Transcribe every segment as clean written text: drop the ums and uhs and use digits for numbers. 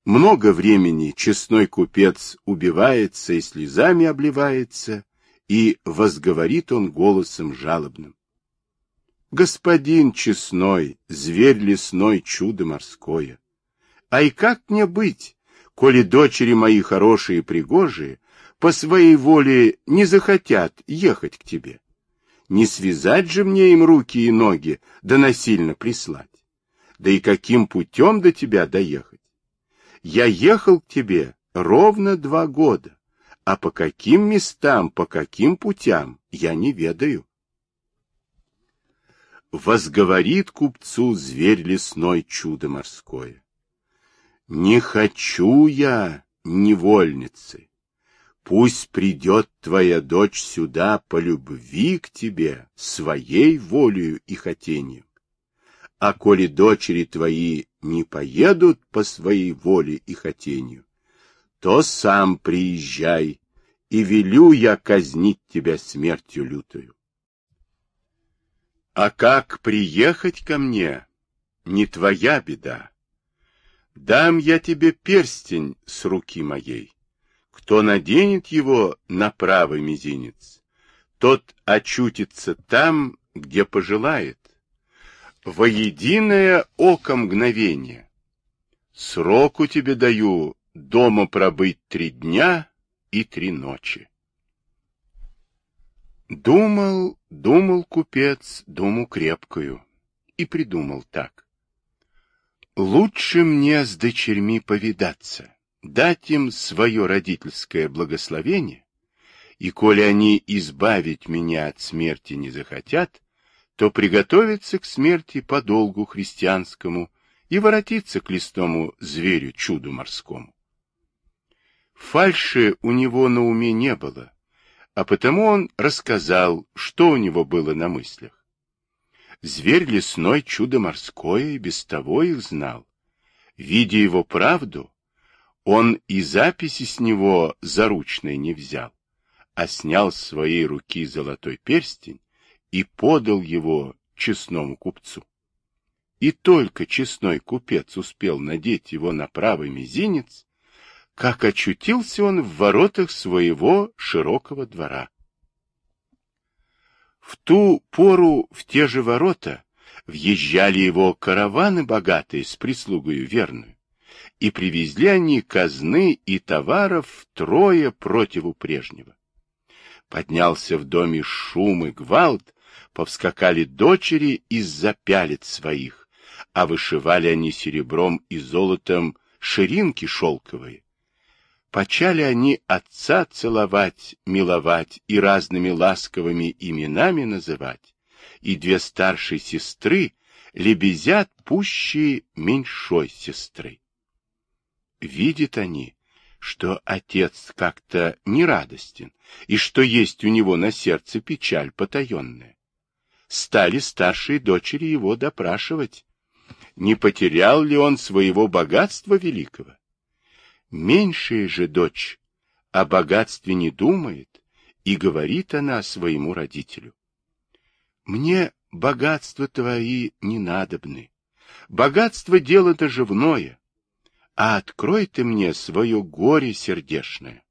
Много времени честной купец убивается и слезами обливается, и возговорит он голосом жалобным. Господин честной, зверь лесной, чудо морское, а и как мне быть, коли дочери мои хорошие и пригожие по своей воле не захотят ехать к тебе? Не связать же мне им руки и ноги, да насильно прислать. Да и каким путем до тебя доехать? Я ехал к тебе ровно 2 года, а по каким местам, по каким путям, я не ведаю. Возговорит купцу зверь лесной, чудо морское. Не хочу я невольницы. Пусть придет твоя дочь сюда по любви к тебе, своей волею и хотением. А коли дочери твои не поедут по своей воле и хотению, то сам приезжай, и велю я казнить тебя смертью лютою. А как приехать ко мне, не твоя беда. Дам я тебе перстень с руки моей. Кто наденет его на правый мизинец, тот очутится там, где пожелает, во единое око мгновение. Сроку тебе даю дома пробыть 3 дня и 3 ночи. Думал купец думу крепкую и придумал так. Лучше мне с дочерьми повидаться, дать им свое родительское благословение, и коли они избавить меня от смерти не захотят, то приготовиться к смерти по долгу христианскому и воротиться к лесному зверю чуду морскому. Фальши у него на уме не было, а потому он рассказал, что у него было на мыслях. Зверь лесной, чудо морское, и без того их знал. Видя его правду, он и записи с него заручной не взял, а снял с своей руки золотой перстень и подал его честному купцу. И только честной купец успел надеть его на правый мизинец, как очутился он в воротах своего широкого двора. В ту пору в те же ворота въезжали его караваны богатые с прислугою верную, и привезли они казны и товаров втрое противу прежнего. Поднялся в доме шум и гвалт, повскакали дочери из-за пялец своих, а вышивали они серебром и золотом ширинки шелковые. Почали они отца целовать, миловать и разными ласковыми именами называть, и 2 старшие сестры лебезят пуще меньшой сестры. Видят они, что отец как-то нерадостен, и что есть у него на сердце печаль потаенная. Стали старшие дочери его допрашивать, не потерял ли он своего богатства великого. Меньшая же дочь о богатстве не думает, и говорит она своему родителю: «Мне богатства твои не надобны, богатство дело наживное, а открой ты мне свое горе сердешное».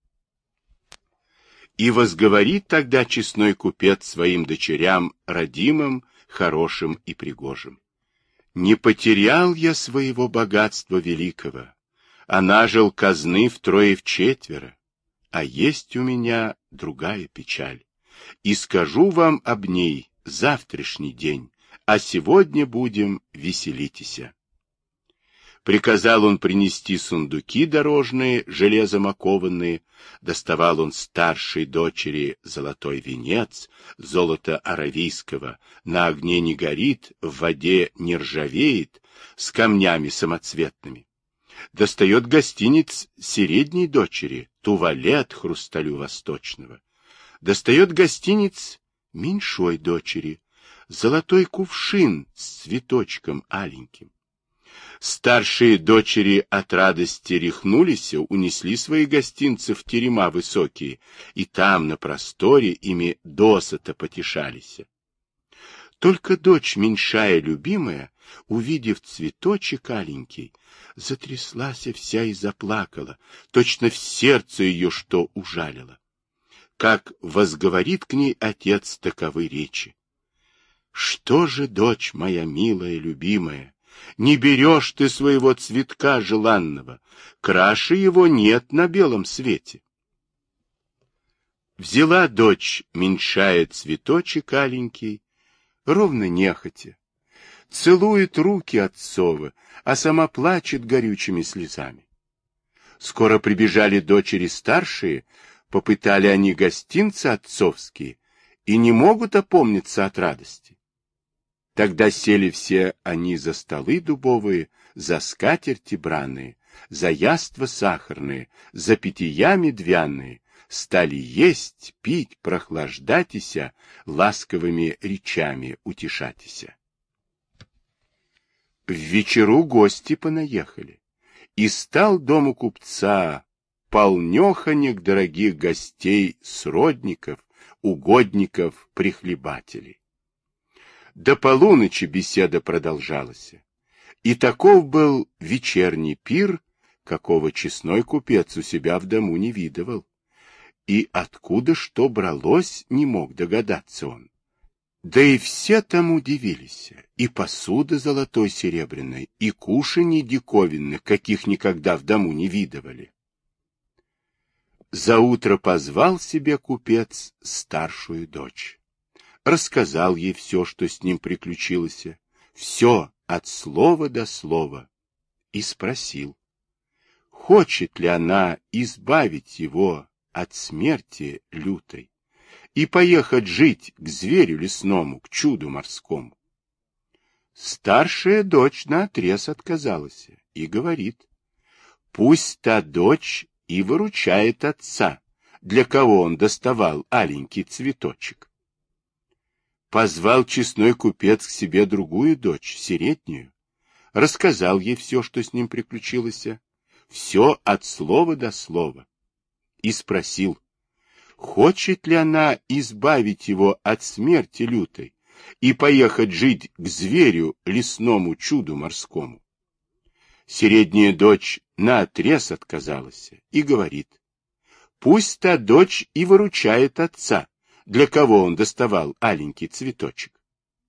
И возговорит тогда честной купец своим дочерям родимым, хорошим и пригожим: «Не потерял я своего богатства великого, а нажил казны втрое-вчетверо, а есть у меня другая печаль, и скажу вам об ней завтрашний день, а сегодня будем веселитеся». Приказал он принести сундуки дорожные, железом окованные, доставал он старшей дочери золотой венец, золото аравийского, на огне не горит, в воде не ржавеет, с камнями самоцветными. Достает гостиниц средней дочери, туалет хрусталю восточного. Достает гостиниц меньшой дочери, золотой кувшин с цветочком аленьким. Старшие дочери от радости рехнулись, унесли свои гостинцы в терема высокие, и там на просторе ими досыта потешались. Только дочь меньшая любимая увидев цветочек аленький, затряслась вся и заплакала, точно в сердце ее что ужалило. Как возговорит к ней отец таковы речи: «Что же, дочь моя милая, любимая, не берешь ты своего цветка желанного, краше его нет на белом свете». Взяла дочь, меньшая цветочек аленький, ровно нехотя, целует руки отцовы, а сама плачет горючими слезами. Скоро прибежали дочери старшие, попытали они гостинцы отцовские и не могут опомниться от радости. Тогда сели все они за столы дубовые, за скатерти браные, за яства сахарные, за питья медвяные, стали есть, пить, прохлаждатися, ласковыми речами утешатися. В вечеру гости понаехали, и стал дом у купца полнеханек дорогих гостей, сродников, угодников, прихлебателей. До полуночи беседа продолжалась, и таков был вечерний пир, какого честной купец у себя в дому не видывал. И откуда что бралось, не мог догадаться он. Да и все тому дивились, и посуда золотой серебряной, и кушаний диковинных, каких никогда в дому не видывали. Заутро позвал себе купец старшую дочь. Рассказал ей все, что с ним приключилось, все от слова до слова, и спросил, хочет ли она избавить его от смерти лютой и поехать жить к зверю лесному, к чуду морскому. Старшая дочь наотрез отказалась и говорит, пусть та дочь и выручает отца, для кого он доставал аленький цветочек. Позвал честной купец к себе другую дочь, среднюю, рассказал ей все, что с ним приключилось, все от слова до слова, и спросил, хочет ли она избавить его от смерти лютой и поехать жить к зверю лесному, чуду морскому. Средняя дочь наотрез отказалась и говорит, пусть та дочь и выручает отца, для кого он доставал аленький цветочек.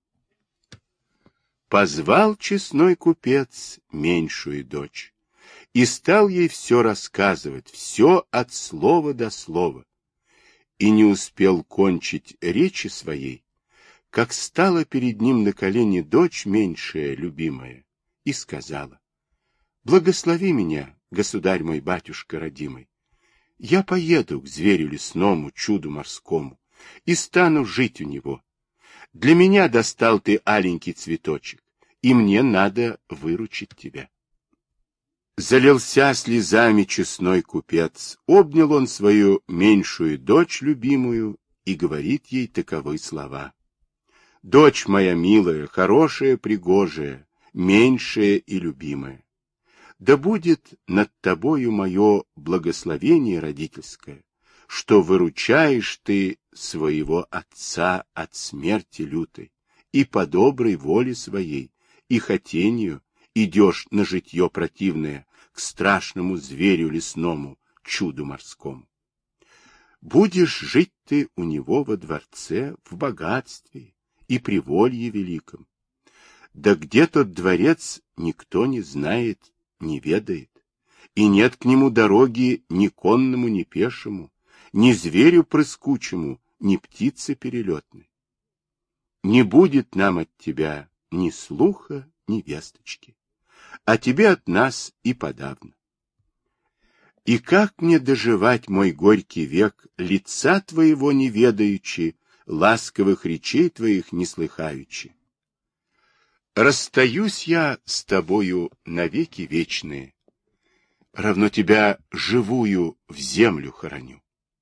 Позвал честной купец меньшую дочь и стал ей все рассказывать, все от слова до слова, и не успел кончить речи своей, как стала перед ним на колени дочь меньшая, любимая, и сказала, «Благослови меня, государь мой, батюшка родимый, я поеду к зверю лесному, чуду морскому, и стану жить у него. Для меня достал ты аленький цветочек, и мне надо выручить тебя». Залился слезами честной купец, обнял он свою меньшую дочь любимую и говорит ей таковы слова. «Дочь моя милая, хорошая, пригожая, меньшая и любимая, да будет над тобою мое благословение родительское, что выручаешь ты своего отца от смерти лютой, и по доброй воле своей, и хотению идешь на житье противное к страшному зверю лесному, чуду морскому. Будешь жить ты у него во дворце, в богатстве и приволье великом. Да где тот дворец, никто не знает, не ведает, и нет к нему дороги ни конному, ни пешему, ни зверю прыскучему, ни птице перелетной. Не будет нам от тебя ни слуха, ни весточки, а тебе от нас и подавно. И как мне доживать мой горький век, лица твоего не ведаючи, ласковых речей твоих не слыхаючи? Расстаюсь я с тобою навеки вечные, равно тебя живую в землю хороню.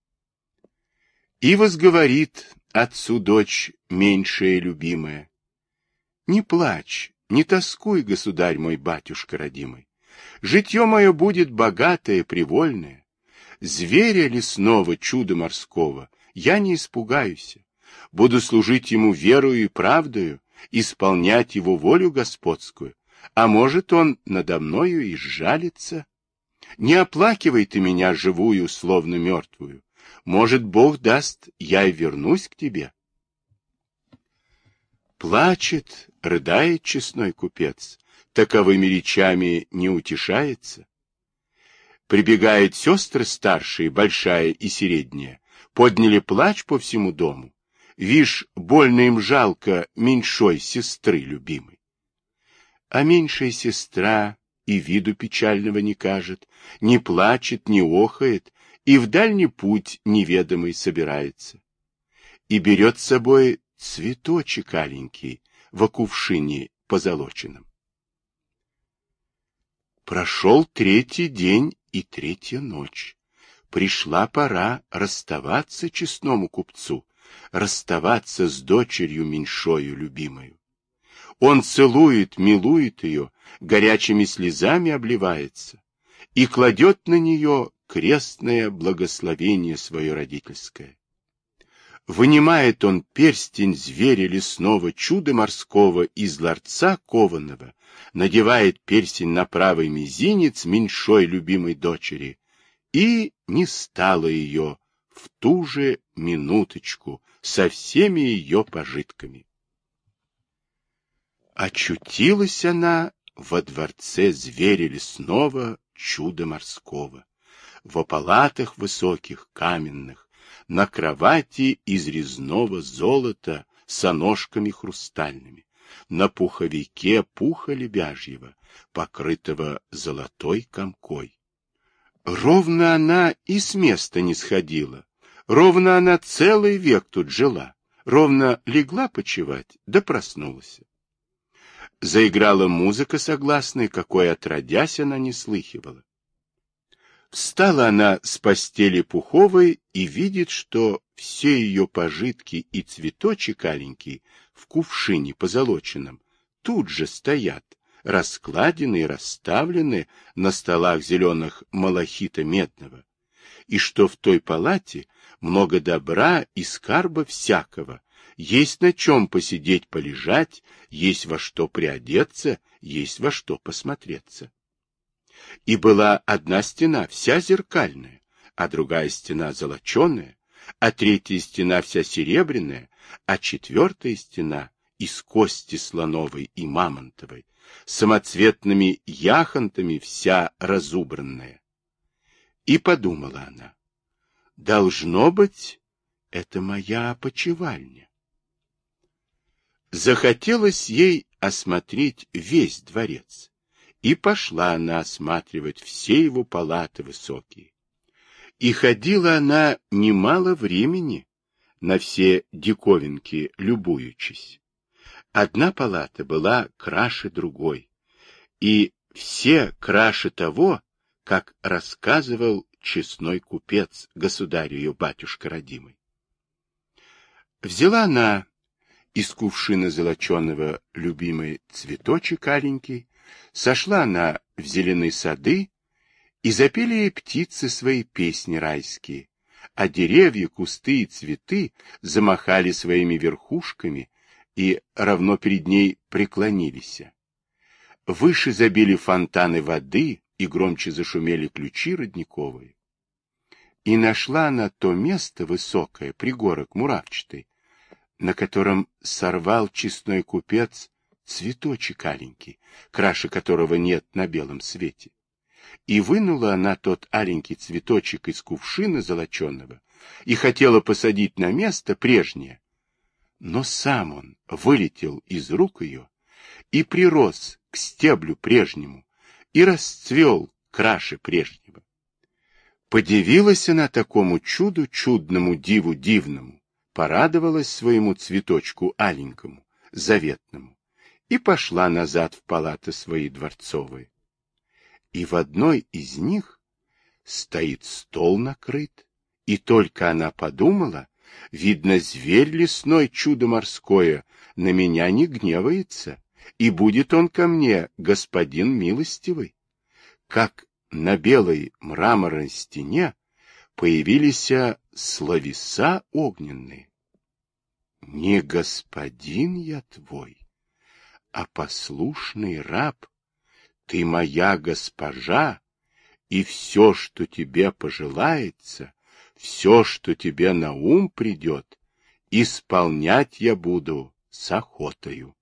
И возговорит отцу дочь меньшая любимая, не плачь, не тоскуй, государь мой, батюшка родимый, житье мое будет богатое, привольное, зверя лесного, чуда морского я не испугаюсь, буду служить ему верою и правдою, исполнять его волю господскую, а может, он надо мною и сжалится. Не оплакивай ты меня живую, словно мертвую. Может, Бог даст, я и вернусь к тебе. Плачет, рыдает честной купец, таковыми речами не утешается. Прибегают сестры старшие, большая и средняя, подняли плач по всему дому. Вишь, больно им жалко меньшой сестры любимой. А меньшая сестра и виду печального не кажет, не плачет, не охает, и в дальний путь неведомый собирается. И берет с собой цветочек аленький во кувшине позолоченном. Прошел третий день и третья ночь. Пришла пора расставаться честному купцу, расставаться с дочерью меньшою любимою. Он целует, милует ее, горячими слезами обливается и кладет на нее крестное благословение свое родительское. Вынимает он перстень зверя лесного, чуда морского из ларца кованого, надевает перстень на правый мизинец меньшой любимой дочери, и не стало ее в ту же минуточку со всеми ее пожитками. Очутилась она во дворце зверя лесного, чуда морского, во палатах высоких, каменных, на кровати из резного золота с ножками хрустальными, на пуховике пуха лебяжьего, покрытого золотой комкой. Ровно она и с места не сходила, ровно она целый век тут жила, ровно легла почевать, да проснулась. Заиграла музыка согласная, какой отродясь она не слыхивала. Встала она с постели пуховой и видит, что все ее пожитки и цветочек аленький в кувшине позолоченном тут же стоят, раскладены и расставлены на столах зеленых малахита медного, и что в той палате много добра и скарба всякого, есть на чем посидеть, полежать, есть во что приодеться, есть во что посмотреться. И была одна стена вся зеркальная, а другая стена золоченая, а третья стена вся серебряная, а четвертая стена из кости слоновой и мамонтовой, самоцветными яхонтами вся разубранная. И подумала она, должно быть, это моя опочивальня. Захотелось ей осмотреть весь дворец, и пошла она осматривать все его палаты высокие. И ходила она немало времени, на все диковинки любуючись. Одна палата была краше другой, и все краше того, как рассказывал честной купец, государю ее батюшка родимый. Взяла она из кувшина золоченого любимый цветочек аленький, сошла она в зеленые сады, и запели ей птицы свои песни райские, а деревья, кусты и цветы замахали своими верхушками и равно перед ней преклонились. Выше забили фонтаны воды, и громче зашумели ключи родниковые. И нашла она то место высокое, пригорок муравчатый, на котором сорвал честной купец цветочек аленький, краше которого нет на белом свете. И вынула она тот аленький цветочек из кувшина золоченого и хотела посадить на место прежнее, но сам он вылетел из рук ее и прирос к стеблю прежнему и расцвел краше прежнего. Подивилась она такому чуду чудному, диву дивному, порадовалась своему цветочку аленькому, заветному, и пошла назад в палаты свои дворцовые. И в одной из них стоит стол накрыт, и только она подумала, видно, зверь лесной, чудо морское, на меня не гневается, и будет он ко мне, господин милостивый. Как на белой мраморной стене появились словеса огненные. Не господин я твой, а послушный раб, ты моя госпожа, и все, что тебе пожелается, все, что тебе на ум придет, исполнять я буду с охотою.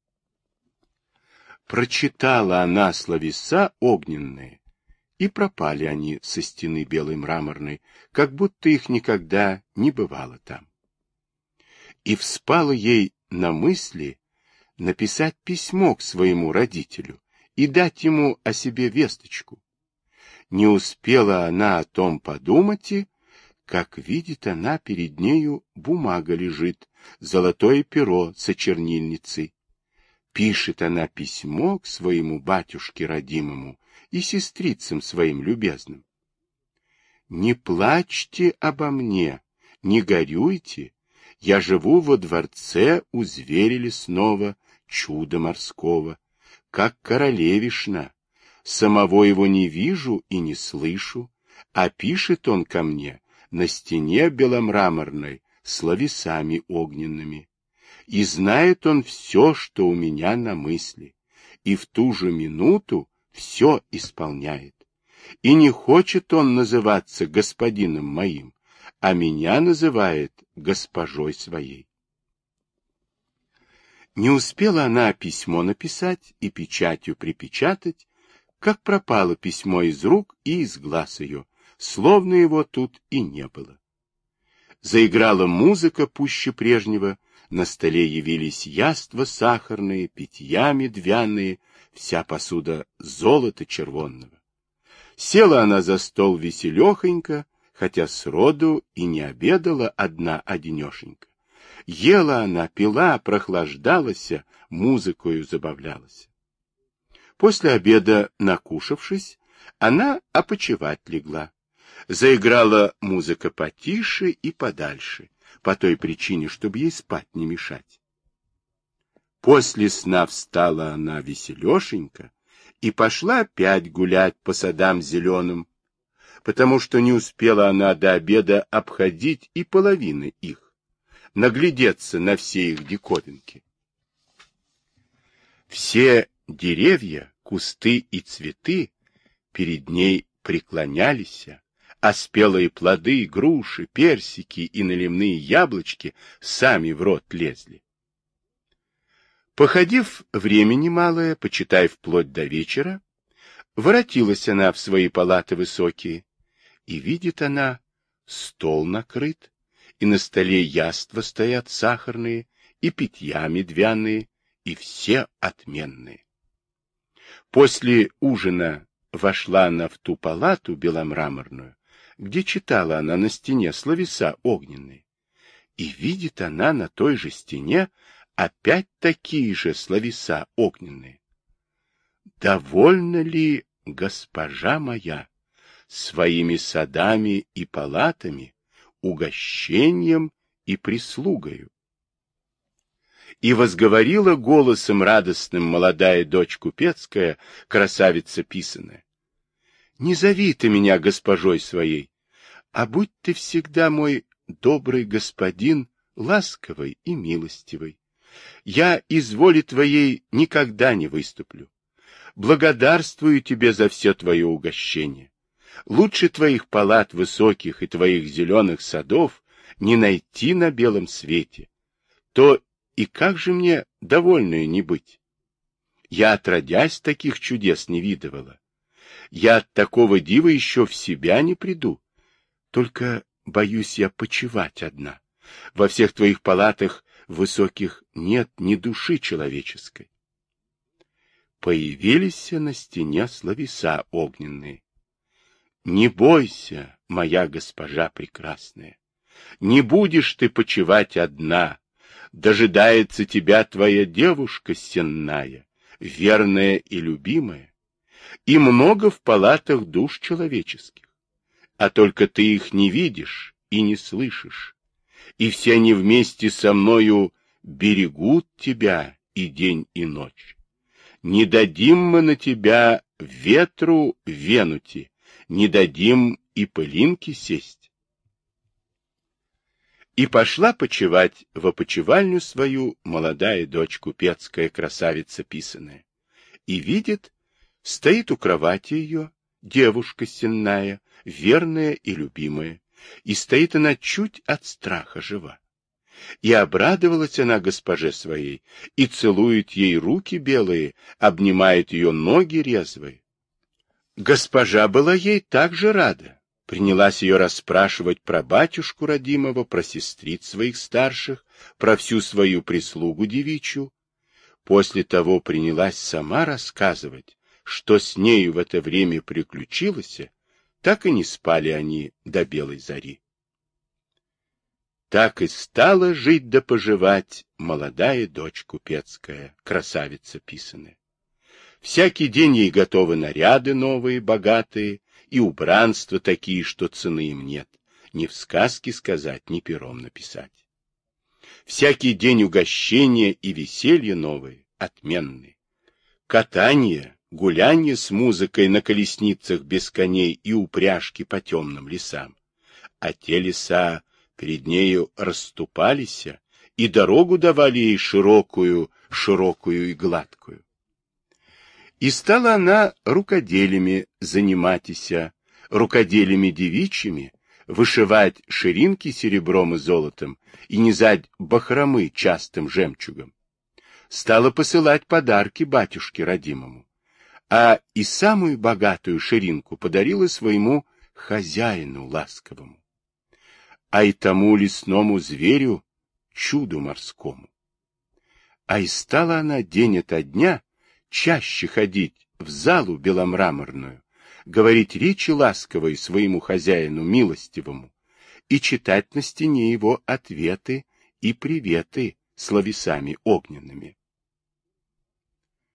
Прочитала она словеса огненные, и пропали они со стены белой мраморной, как будто их никогда не бывало там. И вспало ей на мысли написать письмо к своему родителю и дать ему о себе весточку. Не успела она о том подумать, как видит она, перед нею бумага лежит, золотое перо со чернильницей. Пишет она письмо к своему батюшке родимому и сестрицам своим любезным. «Не плачьте обо мне, не горюйте, я живу во дворце у зверя лесного, чуда морского, как королевишна, самого его не вижу и не слышу, а пишет он ко мне на стене беломраморной словесами огненными. И знает он все, что у меня на мысли, и в ту же минуту все исполняет. И не хочет он называться господином моим, а меня называет госпожой своей». Не успела она письмо написать и печатью припечатать, как пропало письмо из рук и из глаз ее, словно его тут и не было. Заиграла музыка пуще прежнего, на столе явились яства сахарные, питья медвяные, вся посуда золота червонного. Села она за стол веселехонько, хотя сроду и не обедала одна-одинешенька. Ела она, пила, прохлаждалась, музыкою забавлялась. После обеда, накушавшись, она опочивать легла. Заиграла музыка потише и подальше, по той причине, чтобы ей спать не мешать. После сна встала она веселешенька и пошла опять гулять по садам зеленым, потому что не успела она до обеда обходить и половины их, наглядеться на все их диковинки. Все деревья, кусты и цветы перед ней преклонялись, а спелые плоды, груши, персики и наливные яблочки сами в рот лезли. Походив времени малое, почитай вплоть до вечера, воротилась она в свои палаты высокие, и видит она, стол накрыт, и на столе яства стоят сахарные, и питья медвяные, и все отменные. После ужина вошла она в ту палату беломраморную, где читала она на стене словеса огненные, и видит она на той же стене опять такие же словеса огненные. «Довольна ли госпожа моя своими садами и палатами, угощением и прислугою?» И возговорила голосом радостным молодая дочь купецкая, красавица писаная: «Не зови ты меня госпожой своей, а будь ты всегда мой добрый господин, ласковый и милостивый. Я из воли твоей никогда не выступлю. Благодарствую тебе за все твое угощение. Лучше твоих палат высоких и твоих зеленых садов не найти на белом свете. То и как же мне довольную не быть? Я, отродясь, таких чудес не видывала. Я от такого дива еще в себя не приду. Только боюсь я почивать одна. Во всех твоих палатах высоких нет ни души человеческой». Появились на стене словеса огненные. «Не бойся, моя госпожа прекрасная, не будешь ты почивать одна, дожидается тебя твоя девушка сенная, верная и любимая, и много в палатах душ человеческих, а только ты их не видишь и не слышишь, и все они вместе со мною берегут тебя и день, и ночь. Не дадим мы на тебя ветру венути, не дадим и пылинки сесть». И пошла почивать в опочивальню свою молодая дочь купецкая, красавица писаная. И видит, стоит у кровати ее девушка сенная, верная и любимая, и стоит она чуть от страха жива. И обрадовалась она госпоже своей, и целует ей руки белые, обнимает ее ноги резвые. Госпожа была ей также рада, принялась ее расспрашивать про батюшку родимого, про сестриц своих старших, про всю свою прислугу девичью. После того принялась сама рассказывать, что с нею в это время приключилось, так и не спали они до белой зари. Так и стала жить да поживать молодая дочь купецкая, красавица писаная. Всякий день ей готовы наряды новые, богатые, и убранства такие, что цены им нет, ни в сказке сказать, ни пером написать. Всякий день угощения и веселья новые, отменные. Катание, гулянье с музыкой на колесницах без коней и упряжки по темным лесам. А те леса перед нею расступались, и дорогу давали ей широкую и гладкую. И стала она рукоделиями заниматися, рукоделиями девичьими, вышивать ширинки серебром и золотом и низать бахромы частым жемчугом. Стала посылать подарки батюшке родимому, а и самую богатую ширинку подарила своему хозяину ласковому, а и тому лесному зверю чуду морскому. А и стала она день ото дня чаще ходить в залу беломраморную, говорить речи ласковой своему хозяину милостивому и читать на стене его ответы и приветы словесами огненными.